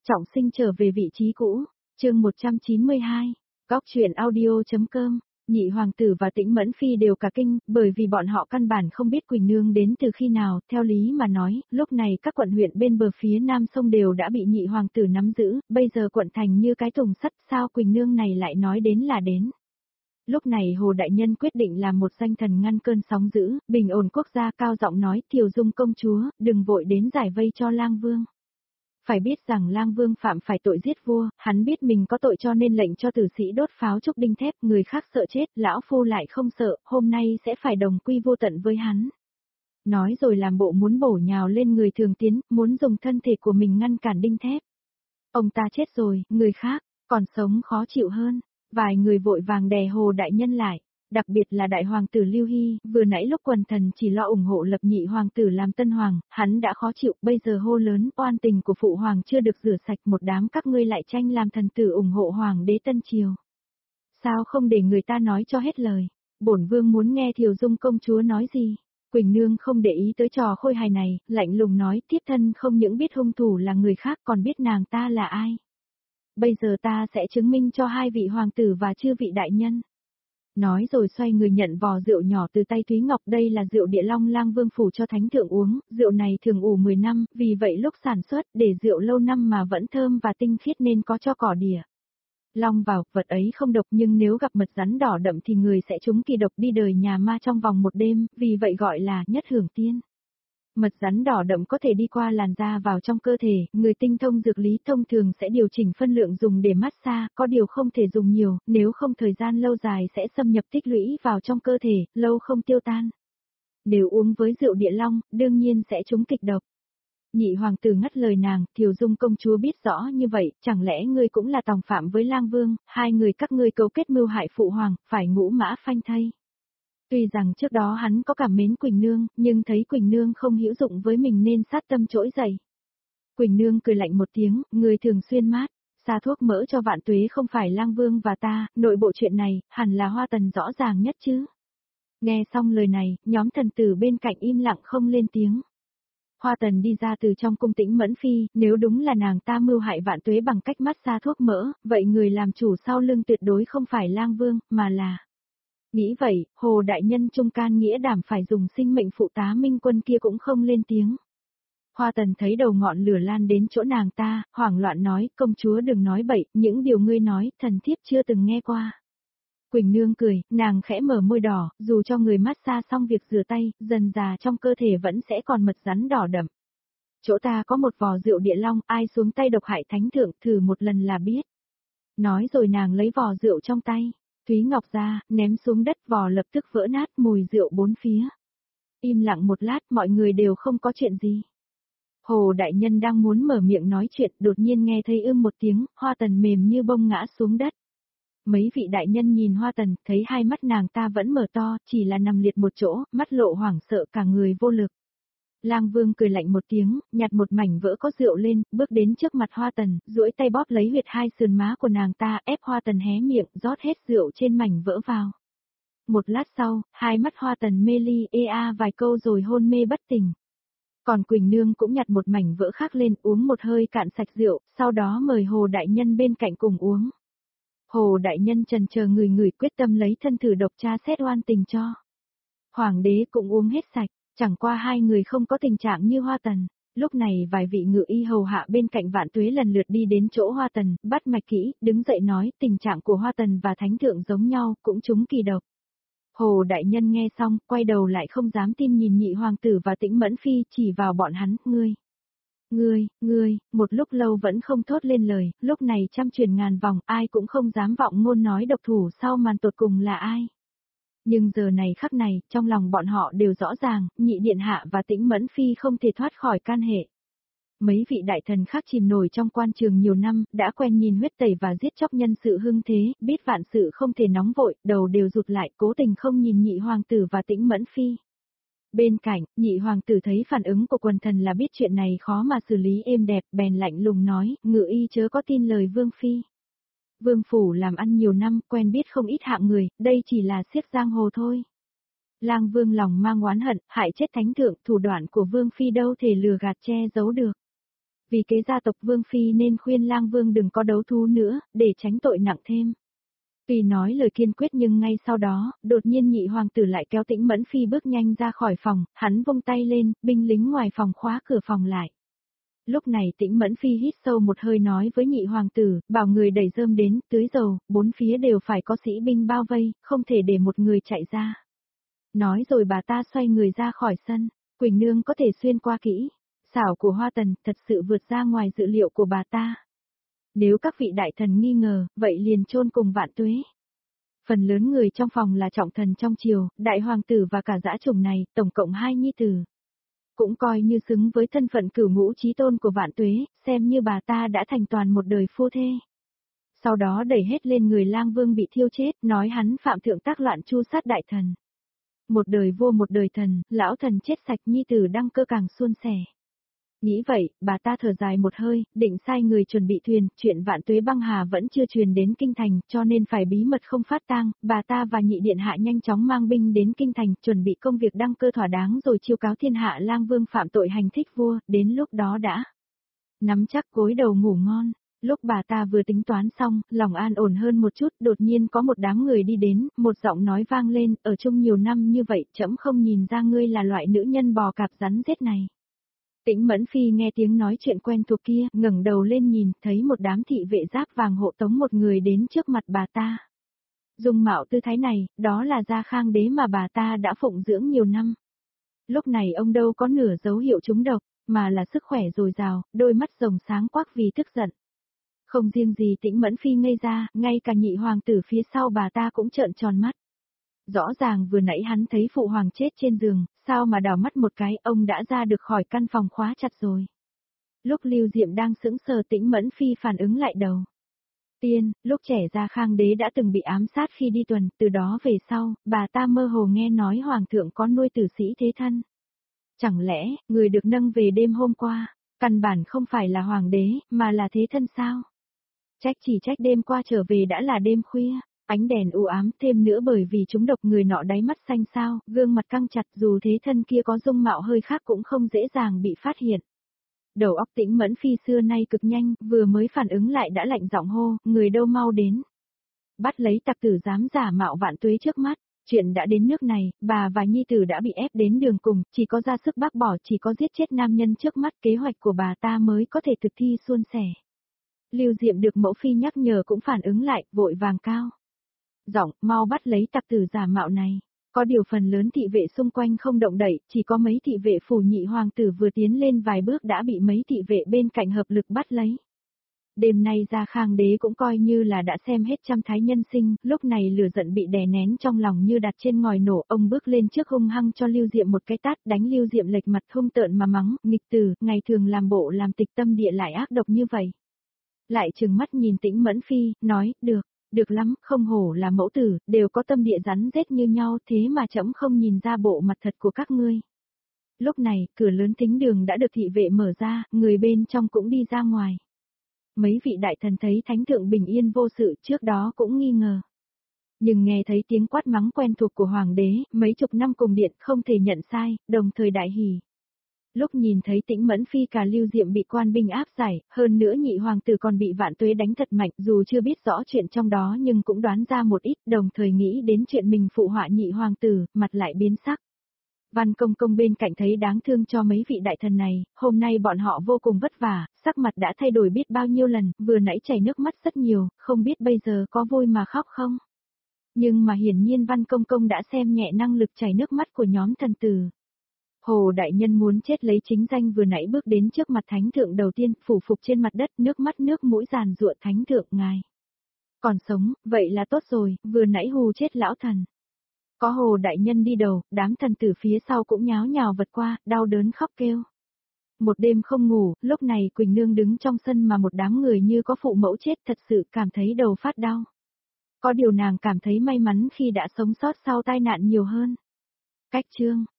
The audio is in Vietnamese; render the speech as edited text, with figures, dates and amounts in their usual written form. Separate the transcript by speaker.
Speaker 1: Trọng sinh trở về vị trí cũ, chương 192, góc truyện audio.com. Nhị hoàng tử và Tĩnh Mẫn Phi đều cả kinh, bởi vì bọn họ căn bản không biết Quỳnh Nương đến từ khi nào, theo lý mà nói, lúc này các quận huyện bên bờ phía nam sông đều đã bị nhị hoàng tử nắm giữ, bây giờ quận thành như cái thùng sắt, sao Quỳnh Nương này lại nói đến là đến. Lúc này Hồ Đại Nhân quyết định làm một danh thần ngăn cơn sóng dữ, bình ổn quốc gia, cao giọng nói, Thiều Dung công chúa, đừng vội đến giải vây cho Lang Vương. Phải biết rằng Lang Vương phạm phải tội giết vua, hắn biết mình có tội cho nên lệnh cho tử sĩ đốt pháo trúc đinh thép, người khác sợ chết, lão phu lại không sợ, hôm nay sẽ phải đồng quy vô tận với hắn. Nói rồi làm bộ muốn bổ nhào lên người Thường Tiến, muốn dùng thân thể của mình ngăn cản đinh thép. Ông ta chết rồi, người khác, còn sống khó chịu hơn. Vài người vội vàng đè Hồ Đại Nhân lại. Đặc biệt là đại hoàng tử Lưu Hy, vừa nãy lúc quần thần chỉ lo ủng hộ lập nhị hoàng tử làm tân hoàng, hắn đã khó chịu, bây giờ hô lớn, oan tình của phụ hoàng chưa được rửa sạch, một đám các ngươi lại tranh làm thần tử ủng hộ hoàng đế tân triều. Sao không để người ta nói cho hết lời? Bổn vương muốn nghe Thiều Dung công chúa nói gì? Quỳnh Nương không để ý tới trò khôi hài này, lạnh lùng nói, thiếp thân không những biết hung thủ là người khác còn biết nàng ta là ai. Bây giờ ta sẽ chứng minh cho hai vị hoàng tử và chư vị đại nhân. Nói rồi xoay người nhận vò rượu nhỏ từ tay Thúy Ngọc, đây là rượu Địa Long Lang Vương phủ cho thánh thượng uống, rượu này thường ủ 10 năm, vì vậy lúc sản xuất, để rượu lâu năm mà vẫn thơm và tinh khiết nên có cho cỏ Địa Long vào, vật ấy không độc nhưng nếu gặp mật rắn đỏ đậm thì người sẽ trúng kỳ độc đi đời nhà ma trong vòng một đêm, vì vậy gọi là nhất hưởng tiên. Mật rắn đỏ đậm có thể đi qua làn da vào trong cơ thể, người tinh thông dược lý thông thường sẽ điều chỉnh phân lượng dùng để massage, có điều không thể dùng nhiều, nếu không thời gian lâu dài sẽ xâm nhập tích lũy vào trong cơ thể, lâu không tiêu tan. Nếu uống với rượu Địa Long, đương nhiên sẽ trúng kịch độc. Nhị hoàng tử ngắt lời nàng, Thiều Dung công chúa biết rõ như vậy, chẳng lẽ ngươi cũng là tòng phạm với Lang Vương, hai người các ngươi cấu kết mưu hại phụ hoàng, phải ngũ mã phanh thây. Tuy rằng trước đó hắn có cảm mến Quỳnh Nương, nhưng thấy Quỳnh Nương không hữu dụng với mình nên sát tâm trỗi dậy. Quỳnh Nương cười lạnh một tiếng, người thường xuyên mát, xa thuốc mỡ cho vạn tuế không phải Lang Vương và ta, nội bộ chuyện này, hẳn là Hoa Tần rõ ràng nhất chứ. Nghe xong lời này, nhóm thần tử bên cạnh im lặng không lên tiếng. Hoa Tần đi ra từ trong cung Tĩnh Mẫn Phi, nếu đúng là nàng ta mưu hại vạn tuế bằng cách mát xa thuốc mỡ, vậy người làm chủ sau lưng tuyệt đối không phải Lang Vương, mà là... Nghĩ vậy, Hồ Đại Nhân trung can nghĩa đảm phải dùng sinh mệnh phụ tá Minh Quân kia cũng không lên tiếng. Hoa Tần thấy đầu ngọn lửa lan đến chỗ nàng ta, hoảng loạn nói, công chúa đừng nói bậy, những điều ngươi nói, thần thiếp chưa từng nghe qua. Quỳnh Nương cười, nàng khẽ mở môi đỏ, dù cho người massage xong việc rửa tay, dần dà trong cơ thể vẫn sẽ còn mật rắn đỏ đậm. Chỗ ta có một vò rượu Địa Long, ai xuống tay độc hại thánh thượng, thử một lần là biết. Nói rồi nàng lấy vò rượu trong tay. Thúy Ngọc ra, ném xuống đất, vò lập tức vỡ nát, mùi rượu bốn phía. Im lặng một lát, mọi người đều không có chuyện gì. Hồ Đại Nhân đang muốn mở miệng nói chuyện, đột nhiên nghe thấy một tiếng, Hoa Tần mềm như bông ngã xuống đất. Mấy vị đại nhân nhìn Hoa Tần, thấy hai mắt nàng ta vẫn mở to, chỉ là nằm liệt một chỗ, mắt lộ hoảng sợ, cả người vô lực. Lang Vương cười lạnh một tiếng, nhặt một mảnh vỡ có rượu lên, bước đến trước mặt Hoa Tần, duỗi tay bóp lấy huyệt hai sườn má của nàng ta, ép Hoa Tần hé miệng, rót hết rượu trên mảnh vỡ vào. Một lát sau, hai mắt Hoa Tần mê ly vài câu rồi hôn mê bất tỉnh. Còn Quỳnh Nương cũng nhặt một mảnh vỡ khác lên, uống một hơi cạn sạch rượu, sau đó mời Hồ Đại Nhân bên cạnh cùng uống. Hồ Đại Nhân trần chờ người quyết tâm lấy thân thử độc tra xét oan tình cho. Hoàng đế cũng uống hết sạch. Chẳng qua hai người không có tình trạng như Hoa Tần. Lúc này vài vị ngự y hầu hạ bên cạnh vạn tuế lần lượt đi đến chỗ Hoa Tần, bắt mạch kỹ, đứng dậy nói tình trạng của Hoa Tần và Thánh Thượng giống nhau, cũng trúng kỳ độc. Hồ Đại Nhân nghe xong, quay đầu lại không dám tin nhìn nhị hoàng tử và Tĩnh Mẫn Phi, chỉ vào bọn hắn, ngươi, một lúc lâu vẫn không thốt lên lời, lúc này trăm truyền ngàn vòng, ai cũng không dám vọng ngôn nói độc thủ sau màn tột cùng là ai. Nhưng giờ này khắc này, trong lòng bọn họ đều rõ ràng, nhị điện hạ và Tĩnh Mẫn Phi không thể thoát khỏi can hệ. Mấy vị đại thần khác chìm nổi trong quan trường nhiều năm, đã quen nhìn huyết tẩy và giết chóc nhân sự hưng thế, biết vạn sự không thể nóng vội, đầu đều rụt lại, cố tình không nhìn nhị hoàng tử và Tĩnh Mẫn Phi. Bên cạnh, nhị hoàng tử thấy phản ứng của quần thần là biết chuyện này khó mà xử lý êm đẹp, bèn lạnh lùng nói, ngự y chớ có tin lời Vương Phi. Vương phủ làm ăn nhiều năm, quen biết không ít hạng người, đây chỉ là xiếc giang hồ thôi. Lang Vương lòng mang oán hận, hại chết thánh thượng, thủ đoạn của Vương Phi đâu thể lừa gạt che giấu được. Vì kế gia tộc Vương Phi nên khuyên Lang Vương đừng có đấu thú nữa, để tránh tội nặng thêm. Tuy nói lời kiên quyết nhưng ngay sau đó, đột nhiên nhị hoàng tử lại kéo Tĩnh Mẫn Phi bước nhanh ra khỏi phòng, hắn vung tay lên, binh lính ngoài phòng khóa cửa phòng lại. Lúc này Tĩnh Mẫn Phi hít sâu một hơi nói với nhị hoàng tử, bảo người đẩy rơm đến, tưới dầu, bốn phía đều phải có sĩ binh bao vây, không thể để một người chạy ra. Nói rồi bà ta xoay người ra khỏi sân, Quỳnh Nương có thể xuyên qua kỹ. Xảo của Hoa Tần thật sự vượt ra ngoài dự liệu của bà ta. Nếu các vị đại thần nghi ngờ, vậy liền chôn cùng Vạn Tuế. Phần lớn người trong phòng là trọng thần trong triều, đại hoàng tử và cả dã chủng này, tổng cộng 2 nhi tử. Cũng coi như xứng với thân phận cửu ngũ chí tôn của Vạn Tuế, xem như bà ta đã thành toàn một đời phu thê. Sau đó đẩy hết lên người Lang Vương bị thiêu chết, nói hắn phạm thượng tác loạn chu sát đại thần. Một đời vua một đời thần, lão thần chết sạch, nhi tử đăng cơ càng suôn sẻ. Nghĩ vậy, bà ta thở dài một hơi, định sai người chuẩn bị thuyền, chuyện Vạn Tuế băng hà vẫn chưa truyền đến kinh thành, cho nên phải bí mật không phát tang. Bà ta và nhị điện hạ nhanh chóng mang binh đến kinh thành, chuẩn bị công việc đăng cơ thỏa đáng rồi chiêu cáo thiên hạ Lang Vương phạm tội hành thích vua, đến lúc đó đã nắm chắc gối đầu ngủ ngon. Lúc bà ta vừa tính toán xong, lòng an ổn hơn một chút, đột nhiên có một đám người đi đến, một giọng nói vang lên, ở chung nhiều năm như vậy, trẫm không nhìn ra ngươi là loại nữ nhân bò cạp rắn rết này. Tĩnh Mẫn Phi nghe tiếng nói chuyện quen thuộc kia, ngẩng đầu lên nhìn, thấy một đám thị vệ giáp vàng hộ tống một người đến trước mặt bà ta. Dung mạo tư thái này, đó là Gia Khang đế mà bà ta đã phụng dưỡng nhiều năm. Lúc này ông đâu có nửa dấu hiệu trúng độc, mà là sức khỏe dồi dào, đôi mắt rồng sáng quắc vì tức giận. Không riêng gì Tĩnh Mẫn Phi ngây ra, ngay cả nhị hoàng tử phía sau bà ta cũng trợn tròn mắt. Rõ ràng vừa nãy hắn thấy phụ hoàng chết trên giường, sao mà đảo mắt một cái ông đã ra được khỏi căn phòng khóa chặt rồi. Lúc Lưu Diệm đang sững sờ Tĩnh Mẫn Phi phản ứng lại đầu. Tiên, lúc trẻ Gia Khang đế đã từng bị ám sát khi đi tuần, từ đó về sau, bà ta mơ hồ nghe nói hoàng thượng có nuôi tử sĩ thế thân. Chẳng lẽ, người được nâng về đêm hôm qua, căn bản không phải là hoàng đế, mà là thế thân sao? Chỉ trách đêm qua trở về đã là đêm khuya. Ánh đèn u ám, thêm nữa bởi vì chúng độc người nọ đáy mắt xanh xao, gương mặt căng chặt, dù thế thân kia có dung mạo hơi khác cũng không dễ dàng bị phát hiện. Đầu óc Tĩnh Mẫn Phi xưa nay cực nhanh, vừa mới phản ứng lại đã lạnh giọng hô, người đâu mau đến. Bắt lấy tặc tử dám giả mạo Vạn Tuế trước mắt, chuyện đã đến nước này, bà và nhi tử đã bị ép đến đường cùng, chỉ có ra sức bác bỏ, chỉ có giết chết nam nhân trước mắt, kế hoạch của bà ta mới có thể thực thi suôn sẻ. Lưu Diệm được mẫu phi nhắc nhở cũng phản ứng lại, vội vàng cao giọng, mau bắt lấy tặc tử giả mạo này. Có điều phần lớn thị vệ xung quanh không động đậy, chỉ có mấy thị vệ phủ nhị hoàng tử vừa tiến lên vài bước đã bị mấy thị vệ bên cạnh hợp lực bắt lấy. Đêm nay Gia Khang đế cũng coi như là đã xem hết trăm thái nhân sinh, lúc này lửa giận bị đè nén trong lòng như đặt trên ngòi nổ, ông bước lên trước hung hăng cho Lưu Diệm một cái tát, đánh Lưu Diệm lệch mặt hung tợn mà mắng, nghịch tử, ngày thường làm bộ làm tịch tâm địa lại ác độc như vậy. Lại trừng mắt nhìn Tĩnh Mẫn Phi, nói, được lắm, không hổ là mẫu tử, đều có tâm địa rắn rết như nhau, thế mà trẫm không nhìn ra bộ mặt thật của các ngươi. Lúc này, cửa lớn thính đường đã được thị vệ mở ra, người bên trong cũng đi ra ngoài. Mấy vị đại thần thấy thánh thượng bình yên vô sự, trước đó cũng nghi ngờ. Nhưng nghe thấy tiếng quát mắng quen thuộc của hoàng đế, mấy chục năm cùng điện không thể nhận sai, đồng thời đại hỉ. Lúc nhìn thấy Tĩnh Mẫn Phi cả Lưu Diệm bị quan binh áp giải, hơn nữa nhị hoàng tử còn bị Vạn Tuế đánh thật mạnh, dù chưa biết rõ chuyện trong đó nhưng cũng đoán ra một ít, đồng thời nghĩ đến chuyện mình phụ họa nhị hoàng tử, mặt lại biến sắc. Văn Công Công bên cạnh thấy đáng thương cho mấy vị đại thần này, hôm nay bọn họ vô cùng vất vả, sắc mặt đã thay đổi biết bao nhiêu lần, vừa nãy chảy nước mắt rất nhiều, không biết bây giờ có vui mà khóc không? Nhưng mà hiển nhiên Văn Công Công đã xem nhẹ năng lực chảy nước mắt của nhóm thần tử. Hồ đại nhân muốn chết lấy chính danh vừa nãy bước đến trước mặt thánh thượng đầu tiên, phủ phục trên mặt đất, nước mắt nước mũi giàn giụa, thánh thượng ngài. Còn sống, vậy là tốt rồi, vừa nãy hù chết lão thần. Có hồ đại nhân đi đầu, đám thần tử phía sau cũng nháo nhào vật qua, đau đớn khóc kêu. Một đêm không ngủ, lúc này Quỳnh Nương đứng trong sân mà một đám người như có phụ mẫu chết, thật sự cảm thấy đầu phát đau. Có điều nàng cảm thấy may mắn khi đã sống sót sau tai nạn nhiều hơn. Cách chương